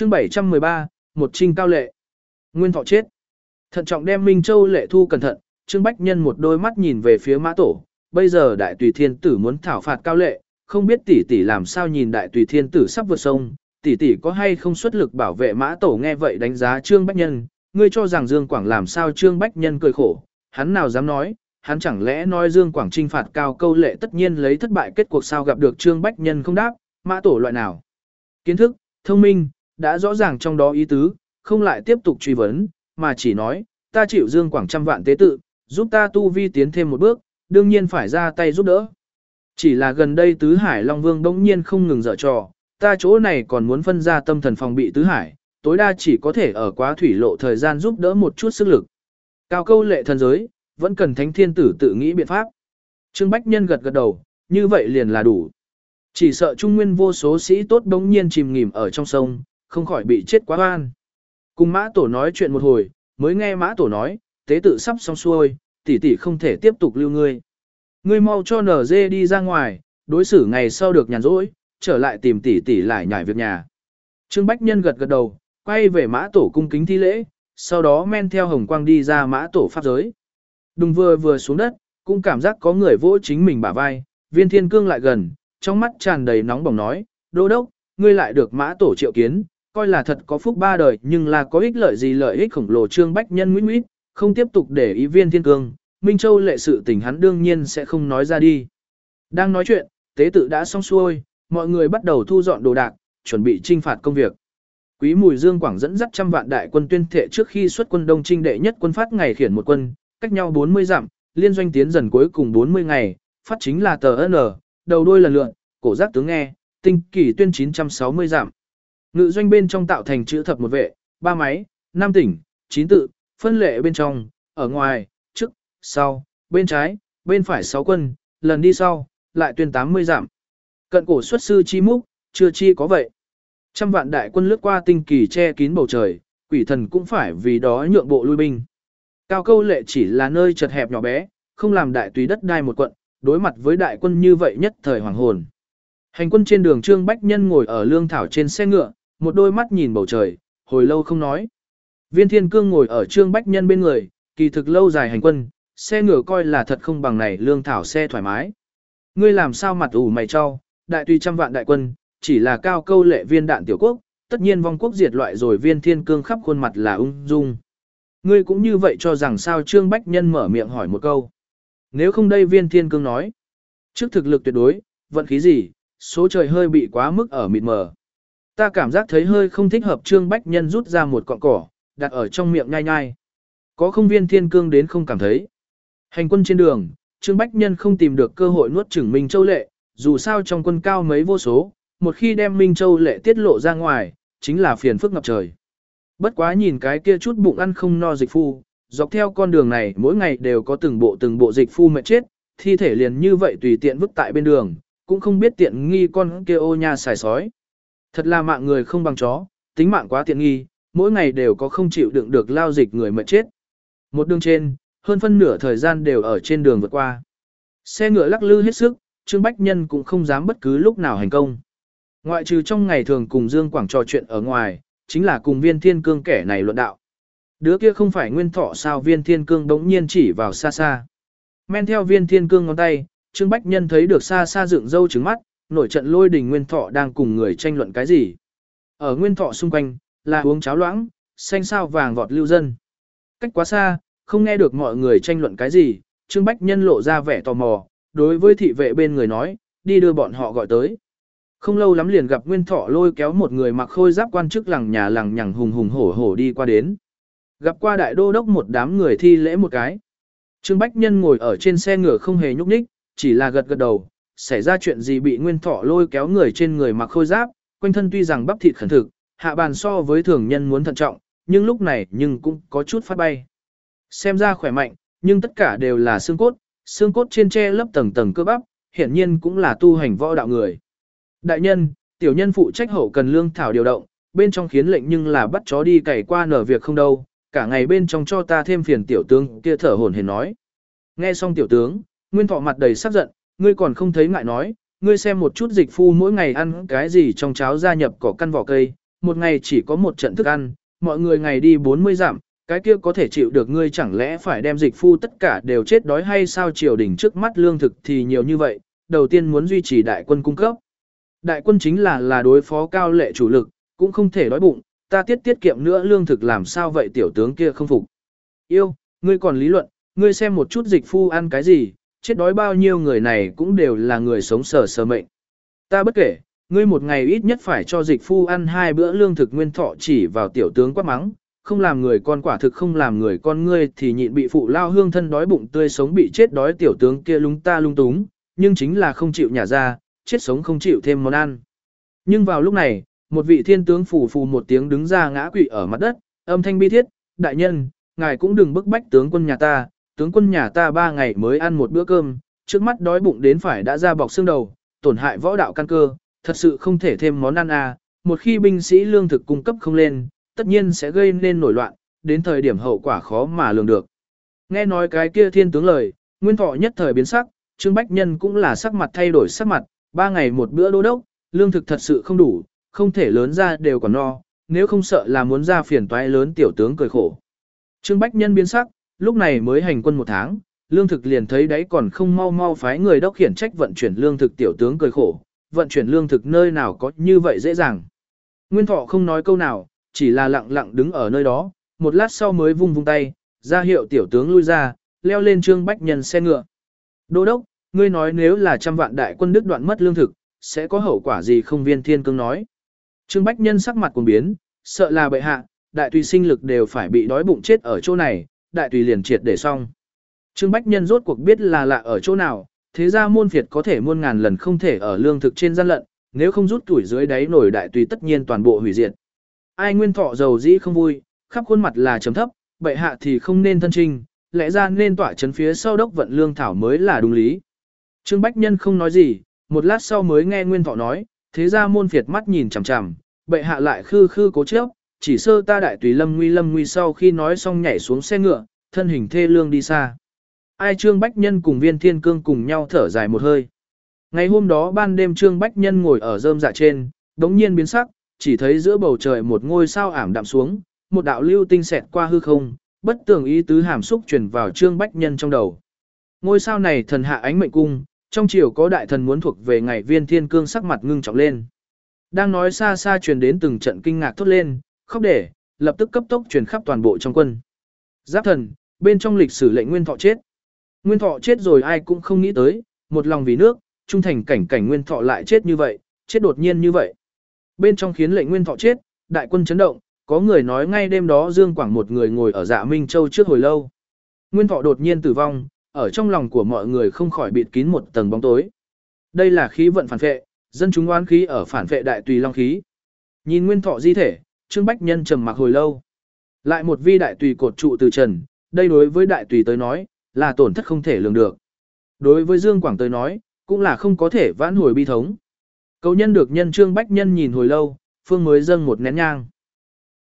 Chương 713, một trinh cao lệ. Nguyên Thọ chết. Thận trọng đem Minh Châu lệ thu cẩn thận, Trương Bách Nhân một đôi mắt nhìn về phía Mã Tổ, bây giờ Đại Tùy Thiên Tử muốn thảo phạt cao lệ, không biết tỷ tỷ làm sao nhìn Đại Tùy Thiên Tử sắp vượt sông, tỷ tỷ có hay không xuất lực bảo vệ Mã Tổ. Nghe vậy đánh giá Trương Bách Nhân, ngươi cho rằng Dương Quảng làm sao? Trương Bách Nhân cười khổ, hắn nào dám nói, hắn chẳng lẽ nói Dương Quảng trinh phạt cao câu lệ tất nhiên lấy thất bại kết cuộc sao? Gặp được Trương Bách Nhân không đáp, Mã Tổ loại nào? Kiến thức, thông minh, đã rõ ràng trong đó ý tứ, không lại tiếp tục truy vấn, mà chỉ nói, ta chịu Dương Quảng trăm vạn tế tự, giúp ta tu vi tiến thêm một bước, đương nhiên phải ra tay giúp đỡ. Chỉ là gần đây Tứ Hải Long Vương bỗng nhiên không ngừng dở trò, ta chỗ này còn muốn phân ra tâm thần phòng bị Tứ Hải, tối đa chỉ có thể ở quá thủy lộ thời gian giúp đỡ một chút sức lực. Cao câu lệ thần giới, vẫn cần Thánh Thiên Tử tự nghĩ biện pháp. Trương Bách Nhân gật gật đầu, như vậy liền là đủ. Chỉ sợ Trung Nguyên vô số sĩ tốt bỗng nhiên chìm nghỉm ở trong sông, không khỏi bị chết quá oan. Cùng Mã Tổ nói chuyện một hồi, mới nghe Mã Tổ nói, tế tự sắp xong xuôi, tỷ tỷ không thể tiếp tục lưu ngươi. Ngươi mau cho NG đi ra ngoài, đối xử ngày sau được nhàn rỗi, trở lại tìm tỷ tỷ lại nhảy việc nhà. Trương Bách Nhân gật gật đầu, quay về Mã Tổ cung kính thi lễ, sau đó men theo hồng quang đi ra Mã Tổ pháp giới. Đùng vừa xuống đất, cũng cảm giác có người vỗ chính mình bả vai, Viên Thiên Cương lại gần, trong mắt tràn đầy nóng bỏng nói, Đô đốc, ngươi lại được Mã Tổ triệu kiến, coi là thật có phúc ba đời, nhưng là có ích lợi gì? Lợi ích khổng lồ. Trương Bách Nhân nguyễn nguyễn, không tiếp tục để ý Viên Thiên Cương, Minh Châu lệ sự tình hắn đương nhiên sẽ không nói ra đi. Đang nói chuyện, tế tự đã xong xuôi, mọi người bắt đầu thu dọn đồ đạc, chuẩn bị trinh phạt công việc. Quý Mùi Dương Quảng dẫn dắt trăm vạn đại quân tuyên thệ trước khi xuất quân Đông Trinh đệ nhất quân phát ngày khiển một quân, cách nhau 40 dặm, liên doanh tiến dần cuối cùng 40 ngày, phát chính là tờ N, đầu đuôi lần lượn, cổ giác tướng nghe, tinh kỳ tuyên 960 dặm. Ngự doanh bên trong tạo thành chữ thập một vệ, 3 máy, 5 tỉnh, 9 tự, phân lệ bên trong, ở ngoài, trước, sau, bên trái, bên phải 6 quân, lần đi sau, lại tuyên 80 dặm. Cận cổ xuất sư chi múc, chưa chi có vậy. Trăm vạn đại quân lướt qua tinh kỳ che kín bầu trời, quỷ thần cũng phải vì đó nhượng bộ lui binh. Cao câu lệ chỉ là nơi chật hẹp nhỏ bé, không làm đại tùy đất đai một quận, đối mặt với đại quân như vậy nhất thời hoàng hồn. Hành quân trên đường, Trương Bách Nhân ngồi ở lương thảo trên xe ngựa, một đôi mắt nhìn bầu trời, hồi lâu không nói. Viên Thiên Cương ngồi ở Trương Bách Nhân bên người, kỳ thực lâu dài hành quân, xe ngựa coi là thật không bằng này lương thảo xe thoải mái. Ngươi làm sao mặt ủ mày cho, đại tùy trăm vạn đại quân, chỉ là cao câu lệ viên đạn tiểu quốc, tất nhiên vong quốc diệt loại rồi. Viên Thiên Cương khắp khuôn mặt là ung dung. Ngươi cũng như vậy cho rằng sao? Trương Bách Nhân mở miệng hỏi một câu. Nếu không đây, Viên Thiên Cương nói. Trước thực lực tuyệt đối, vận khí gì, số trời hơi bị quá mức ở mịt mờ. Ta cảm giác thấy hơi không thích hợp. Trương Bách Nhân rút ra một cọng cỏ, đặt ở trong miệng nhai nhai. Có không? Viên Thiên Cương đến không cảm thấy. Hành quân trên đường, Trương Bách Nhân không tìm được cơ hội nuốt chửng Minh Châu lệ, dù sao trong quân cao mấy vô số, một khi đem Minh Châu lệ tiết lộ ra ngoài, chính là phiền phức ngập trời. Bất quá nhìn cái kia chút bụng ăn không no dịch phu, dọc theo con đường này mỗi ngày đều có từng bộ dịch phu mệt chết, thi thể liền như vậy tùy tiện vứt tại bên đường, cũng không biết tiện nghi con kia ô nha xài sói. Thật là mạng người không bằng chó, tính mạng quá tiện nghi, mỗi ngày đều có không chịu đựng được lao dịch người mệt chết. Một đường trên, hơn phân nửa thời gian đều ở trên đường vượt qua. Xe ngựa lắc lư hết sức, Trương Bách Nhân cũng không dám bất cứ lúc nào hành công. Ngoại trừ trong ngày thường cùng Dương Quảng trò chuyện ở ngoài, chính là cùng Viên Thiên Cương kẻ này luận đạo. Đứa kia không phải Nguyên Thọ sao? Viên Thiên Cương đống nhiên chỉ vào xa xa. Men theo Viên Thiên Cương ngón tay, Trương Bách Nhân thấy được xa xa dựng râu trứng mắt, nổi trận lôi đình Nguyên Thọ đang cùng người tranh luận cái gì. Ở Nguyên Thọ xung quanh, là uống cháo loãng, xanh sao vàng vọt lưu dân. Cách quá xa, không nghe được mọi người tranh luận cái gì, Trương Bách Nhân lộ ra vẻ tò mò, đối với thị vệ bên người nói, đi đưa bọn họ gọi tới. Không lâu lắm liền gặp Nguyên Thọ lôi kéo một người mặc khôi giáp quan chức lằng nhằng hùng hùng hổ hổ đi qua đến. Gặp qua đại đô đốc một đám người thi lễ một cái. Trương Bách Nhân ngồi ở trên xe ngựa không hề nhúc nhích, chỉ là gật gật đầu, xảy ra chuyện gì bị Nguyên Thọ lôi kéo người trên người mặc khôi giáp, quanh thân tuy rằng bắp thịt khẩn thực, hạ bàn so với thường nhân muốn thận trọng, nhưng lúc này cũng có chút phát bay. Xem ra khỏe mạnh, nhưng tất cả đều là xương cốt trên che lấp tầng tầng cơ bắp, hiển nhiên cũng là tu hành võ đạo người. Đại nhân, tiểu nhân phụ trách hậu cần lương thảo điều động, bên trong khiến lệnh nhưng là bắt chó đi cày qua nở việc không đâu, cả ngày bên trong cho ta thêm phiền. Tiểu tướng kia thở hổn hển nói. Nghe xong tiểu tướng, Nguyên Thọ mặt đầy sắc giận, ngươi còn không thấy ngại nói, ngươi xem một chút dịch phu mỗi ngày ăn cái gì trong cháo gia nhập cỏ căn vỏ cây, một ngày chỉ có một trận thức ăn, mọi người ngày đi 40 dặm, cái kia có thể chịu được ngươi chẳng lẽ phải đem dịch phu tất cả đều chết đói hay sao triều đình trước mắt lương thực thì nhiều như vậy, đầu tiên muốn duy trì đại quân cung cấp. Đại quân chính là đối phó Cao Lệ chủ lực, cũng không thể đói bụng, ta tiết kiệm nữa lương thực làm sao vậy tiểu tướng kia không phục. Yêu, ngươi còn lý luận, ngươi xem một chút dịch phu ăn cái gì, chết đói bao nhiêu người này cũng đều là người sống sờ mệnh. Ta bất kể, ngươi một ngày ít nhất phải cho dịch phu ăn 2 bữa lương thực. Nguyên Thọ chỉ vào tiểu tướng quát mắng, không làm người con quả thực không làm người con ngươi thì nhịn bị phụ lao hương thân đói bụng tươi sống bị chết đói tiểu tướng kia lung ta lung túng, nhưng chính là không chịu nhả ra, chết sống không chịu thêm món ăn. Nhưng vào lúc này, một vị thiên tướng phù phù một tiếng đứng ra ngã quỵ ở mặt đất, âm thanh bi thiết, đại nhân, ngài cũng đừng bức bách tướng quân nhà ta 3 ngày mới ăn một bữa cơm, trước mắt đói bụng đến phải đã ra bọc xương đầu, tổn hại võ đạo căn cơ, thật sự không thể thêm món ăn à, một khi binh sĩ lương thực cung cấp không lên, tất nhiên sẽ gây nên nổi loạn, đến thời điểm hậu quả khó mà lường được. Nghe nói cái kia thiên tướng lời, Nguyên Thọ nhất thời biến sắc, Trương Bách Nhân cũng là sắc mặt thay đổi sắc mặt, 3 ngày một bữa đô đốc, lương thực thật sự không đủ, không thể lớn ra đều còn no, nếu không sợ là muốn ra phiền toái lớn tiểu tướng cười khổ. Trương Bách Nhân biến sắc, lúc này mới hành quân 1 tháng, lương thực liền thấy đấy còn không mau phái người đốc khiển trách vận chuyển lương thực tiểu tướng cười khổ, vận chuyển lương thực nơi nào có như vậy dễ dàng. Nguyên Thọ không nói câu nào, chỉ là lặng lặng đứng ở nơi đó, một lát sau mới vung tay, ra hiệu tiểu tướng lui ra, leo lên Trương Bách Nhân xe ngựa. Đô đốc, ngươi nói nếu là 100 vạn đại quân đứt đoạn mất lương thực, sẽ có hậu quả gì không? Viên Thiên Cương nói. Trương Bách Nhân sắc mặt cuồng biến, sợ là bệ hạ, đại tùy sinh lực đều phải bị đói bụng chết ở chỗ này, đại tùy liền triệt để xong. Trương Bách Nhân rốt cuộc biết là lạ ở chỗ nào, thế ra môn phiệt có thể muôn ngàn lần không thể ở lương thực trên gian lận, nếu không rút tuổi dưới đáy nổi đại tùy tất nhiên toàn bộ hủy diệt. Ai Nguyên Thọ dầu dĩ không vui, khắp khuôn mặt là trầm thấp, bệ hạ thì không nên thân trinh, lẽ ra nên tỏa chấn phía sau đốc vận lương thảo mới là đúng lý. Trương Bách Nhân không nói gì, một lát sau mới nghe Nguyên Thọ nói, thế ra môn phiệt mắt nhìn chằm chằm, bệ hạ lại khư cố chấp, chỉ sơ ta đại tùy lâm nguy sau khi nói xong nhảy xuống xe ngựa, thân hình thê lương đi xa. Ai Trương Bách Nhân cùng Viên Thiên Cương cùng nhau thở dài một hơi. Ngày hôm đó ban đêm Trương Bách Nhân ngồi ở rơm dạ trên, đống nhiên biến sắc, chỉ thấy giữa bầu trời một ngôi sao ảm đạm xuống, một đạo lưu tinh xẹt qua hư không, bất tường ý tứ hàm xúc truyền vào Trương Bách Nhân trong đầu. Ngôi sao này thần hạ ánh mệnh cung, trong chiều có đại thần muốn thuộc về ngày. Viên Thiên Cương sắc mặt ngưng trọng lên. Đang nói xa xa truyền đến từng trận kinh ngạc thốt lên, khóc để, lập tức cấp tốc truyền khắp toàn bộ trong quân. Giáp thần, bên trong lịch sử lệnh Nguyên Thọ chết. Nguyên Thọ chết rồi ai cũng không nghĩ tới, một lòng vì nước, trung thành cảnh Nguyên Thọ lại chết như vậy, chết đột nhiên như vậy. Bên trong khiến lệnh Nguyên Thọ chết, đại quân chấn động, có người nói ngay đêm đó Dương Quảng một người ngồi ở Dạ Minh Châu trước hồi lâu. Nguyên Thọ đột nhiên tử vong, ở trong lòng của mọi người không khỏi bịt kín một tầng bóng tối. Đây là khí vận phản phệ, dân chúng oán khí ở phản phệ đại tùy long khí. Nhìn Nguyên Thọ di thể, Trương Bách Nhân trầm mặc hồi lâu. Lại một vi đại tùy cột trụ từ trần, đây đối với đại tùy tới nói, là tổn thất không thể lường được. Đối với Dương Quảng tới nói, cũng là không có thể vãn hồi bi thống. Cầu nhân được nhân Trương Bách Nhân nhìn hồi lâu, phương mới dâng một nén nhang.